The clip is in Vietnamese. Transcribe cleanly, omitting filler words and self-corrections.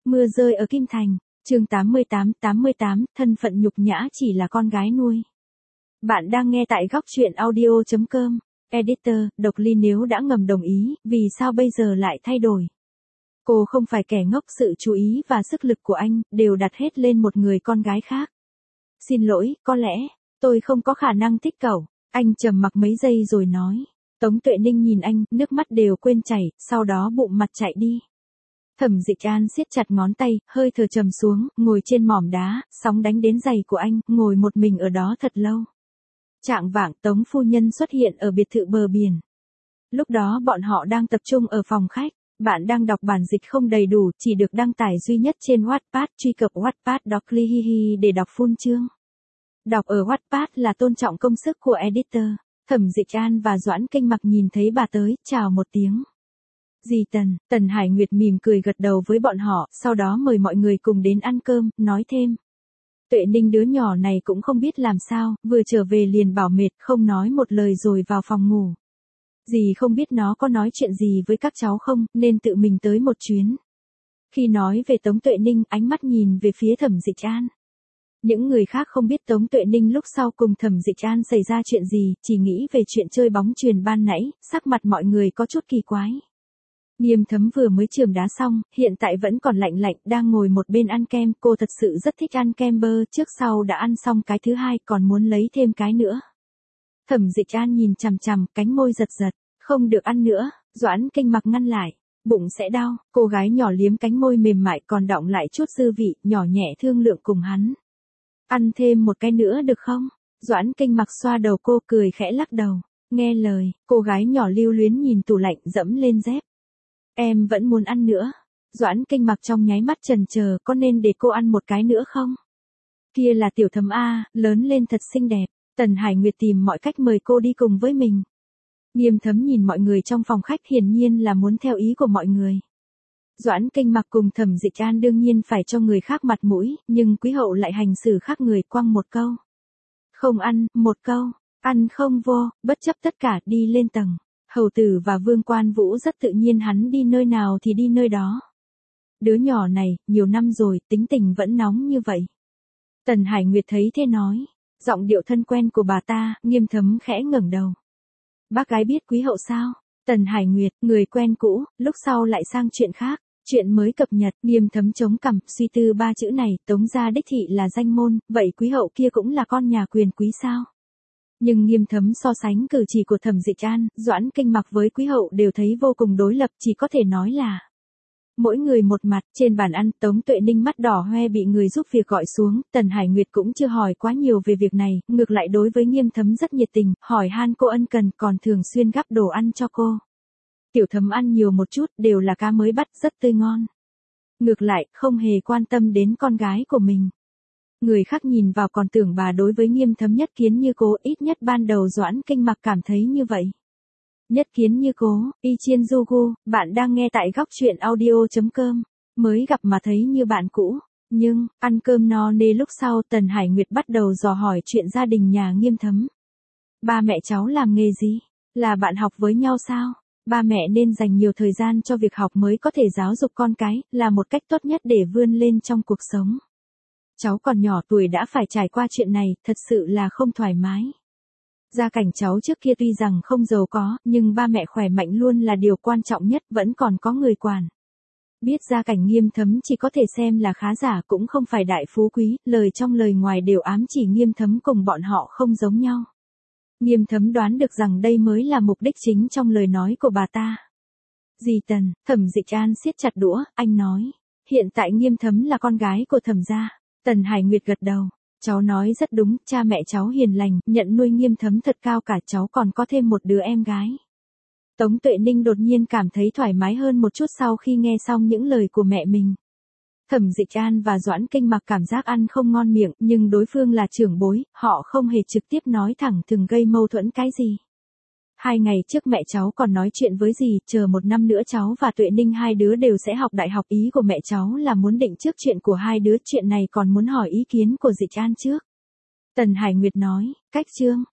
Mưa rơi ở Kim Thành, chương 88, thân phận nhục nhã chỉ là con gái nuôi. Bạn đang nghe tại góc truyện audio.com. Editor, Độc Ly nếu đã ngầm đồng ý, vì sao bây giờ lại thay đổi? Cô không phải kẻ ngốc, sự chú ý và sức lực của anh đều đặt hết lên một người con gái khác. Xin lỗi, có lẽ tôi không có khả năng thích cậu. Anh trầm mặc mấy giây rồi nói. Tống Tuệ Ninh nhìn anh, nước mắt đều quên chảy, sau đó bụng mặt chạy đi. Thẩm Dịch An siết chặt ngón tay, hơi thở trầm xuống, ngồi trên mỏm đá, sóng đánh đến giày của anh, ngồi một mình ở đó thật lâu. Chạng vạng, Tống phu nhân xuất hiện ở biệt thự bờ biển. Lúc đó bọn họ đang tập trung ở phòng khách. Bạn đang đọc bản dịch không đầy đủ, chỉ được đăng tải duy nhất trên Wattpad, truy cập Wattpad Độc Ly Hihi để đọc full chương. Đọc ở Wattpad là tôn trọng công sức của editor. Thẩm Dịch An và Doãn Kênh Mặc nhìn thấy bà tới, chào một tiếng. Dì Tần Hải Nguyệt mỉm cười gật đầu với bọn họ, sau đó mời mọi người cùng đến ăn cơm, nói thêm. Tuệ Ninh đứa nhỏ này cũng không biết làm sao, vừa trở về liền bảo mệt, không nói một lời rồi vào phòng ngủ. Dì không biết nó có nói chuyện gì với các cháu không, nên tự mình tới một chuyến. Khi nói về Tống Tuệ Ninh, ánh mắt nhìn về phía Thẩm Dịch An. Những người khác không biết Tống Tuệ Ninh lúc sau cùng Thẩm Dịch An xảy ra chuyện gì, chỉ nghĩ về chuyện chơi bóng chuyền ban nãy, sắc mặt mọi người có chút kỳ quái. Nghiêm Thấm vừa mới chườm đá xong, hiện tại vẫn còn lạnh, đang ngồi một bên ăn kem, cô thật sự rất thích ăn kem bơ, trước sau đã ăn xong cái thứ hai, còn muốn lấy thêm cái nữa. Thẩm Dịch An nhìn chằm chằm, cánh môi giật, không được ăn nữa, Doãn Kênh Mặc ngăn lại, bụng sẽ đau, cô gái nhỏ liếm cánh môi mềm mại còn đọng lại chút dư vị, nhỏ nhẹ thương lượng cùng hắn. Ăn thêm một cái nữa được không? Doãn Kênh Mặc xoa đầu cô, cười khẽ lắc đầu, nghe lời, cô gái nhỏ lưu luyến nhìn tủ lạnh, dẫm lên dép. Em vẫn muốn ăn nữa. Doãn Kênh Mặc trong nháy mắt chần chờ, có nên để cô ăn một cái nữa không? Kia là Tiểu Thấm A, lớn lên thật xinh đẹp. Tần Hải Nguyệt tìm mọi cách mời cô đi cùng với mình. Nghiêm Thấm nhìn mọi người trong phòng khách, hiển nhiên là muốn theo ý của mọi người. Doãn Kênh Mặc cùng Thẩm Dịch An đương nhiên phải cho người khác mặt mũi, nhưng quý hậu lại hành xử khác người, quăng một câu. Không ăn, một câu, ăn không vô, bất chấp tất cả đi lên tầng. Hầu tử và Vương Quan Vũ rất tự nhiên, hắn đi nơi nào thì đi nơi đó. Đứa nhỏ này, nhiều năm rồi, tính tình vẫn nóng như vậy. Tần Hải Nguyệt thấy thế nói. Giọng điệu thân quen của bà ta, Nghiêm Thấm khẽ ngẩng đầu. Bác gái biết quý hậu sao? Tần Hải Nguyệt, người quen cũ, lúc sau lại sang chuyện khác. Chuyện mới cập nhật, Nghiêm Thấm chống cằm, suy tư ba chữ này, Tống gia đích thị là danh môn, vậy quý hậu kia cũng là con nhà quyền quý sao? Nhưng Nghiêm Thấm so sánh cử chỉ của Thẩm Dịch An, Doãn Kênh Mặc với quý hậu đều thấy vô cùng đối lập, chỉ có thể nói là mỗi người một mặt. Trên bàn ăn, Tống Tuệ Ninh mắt đỏ hoe bị người giúp việc gọi xuống, Tần Hải Nguyệt cũng chưa hỏi quá nhiều về việc này, ngược lại đối với Nghiêm Thấm rất nhiệt tình, hỏi han cô ân cần, còn thường xuyên gắp đồ ăn cho cô. Tiểu Thấm ăn nhiều một chút, đều là cá mới bắt, rất tươi ngon. Ngược lại, không hề quan tâm đến con gái của mình. Người khác nhìn vào còn tưởng bà đối với Nghiêm Thấm nhất kiến như cố, ít nhất ban đầu Doãn Kênh Mặc cảm thấy như vậy. Nhất kiến như cố, y chiên du gu, bạn đang nghe tại góc truyện audio.com, mới gặp mà thấy như bạn cũ. Nhưng, ăn cơm no nê lúc sau, Tần Hải Nguyệt bắt đầu dò hỏi chuyện gia đình nhà Nghiêm Thấm. Ba mẹ cháu làm nghề gì? Là bạn học với nhau sao? Ba mẹ nên dành nhiều thời gian cho việc học mới có thể giáo dục con cái, là một cách tốt nhất để vươn lên trong cuộc sống. Cháu còn nhỏ tuổi đã phải trải qua chuyện này, thật sự là không thoải mái. Gia cảnh cháu trước kia tuy rằng không giàu có, nhưng ba mẹ khỏe mạnh luôn là điều quan trọng nhất, vẫn còn có người quản. Biết gia cảnh Nghiêm Thấm chỉ có thể xem là khá giả, cũng không phải đại phú quý, lời trong lời ngoài đều ám chỉ Nghiêm Thấm cùng bọn họ không giống nhau. Nghiêm Thấm đoán được rằng đây mới là mục đích chính trong lời nói của bà ta. Dì Thẩm Dịch An siết chặt đũa, anh nói. Hiện tại Nghiêm Thấm là con gái của Thẩm gia. Tần Hải Nguyệt gật đầu. Cháu nói rất đúng, cha mẹ cháu hiền lành, nhận nuôi Nghiêm Thấm thật cao cả, cháu còn có thêm một đứa em gái. Tống Tuệ Ninh đột nhiên cảm thấy thoải mái hơn một chút sau khi nghe xong những lời của mẹ mình. Thẩm Dịch An và Doãn Kênh Mặc cảm giác ăn không ngon miệng, nhưng đối phương là trưởng bối, họ không hề trực tiếp nói thẳng thừng gây mâu thuẫn cái gì. 2 ngày trước mẹ cháu còn nói chuyện với dì, chờ 1 năm nữa cháu và Tuệ Ninh hai đứa đều sẽ học đại học, ý của mẹ cháu là muốn định trước chuyện của hai đứa, chuyện này còn muốn hỏi ý kiến của Dịch An trước. Tần Hải Nguyệt nói, cách chương,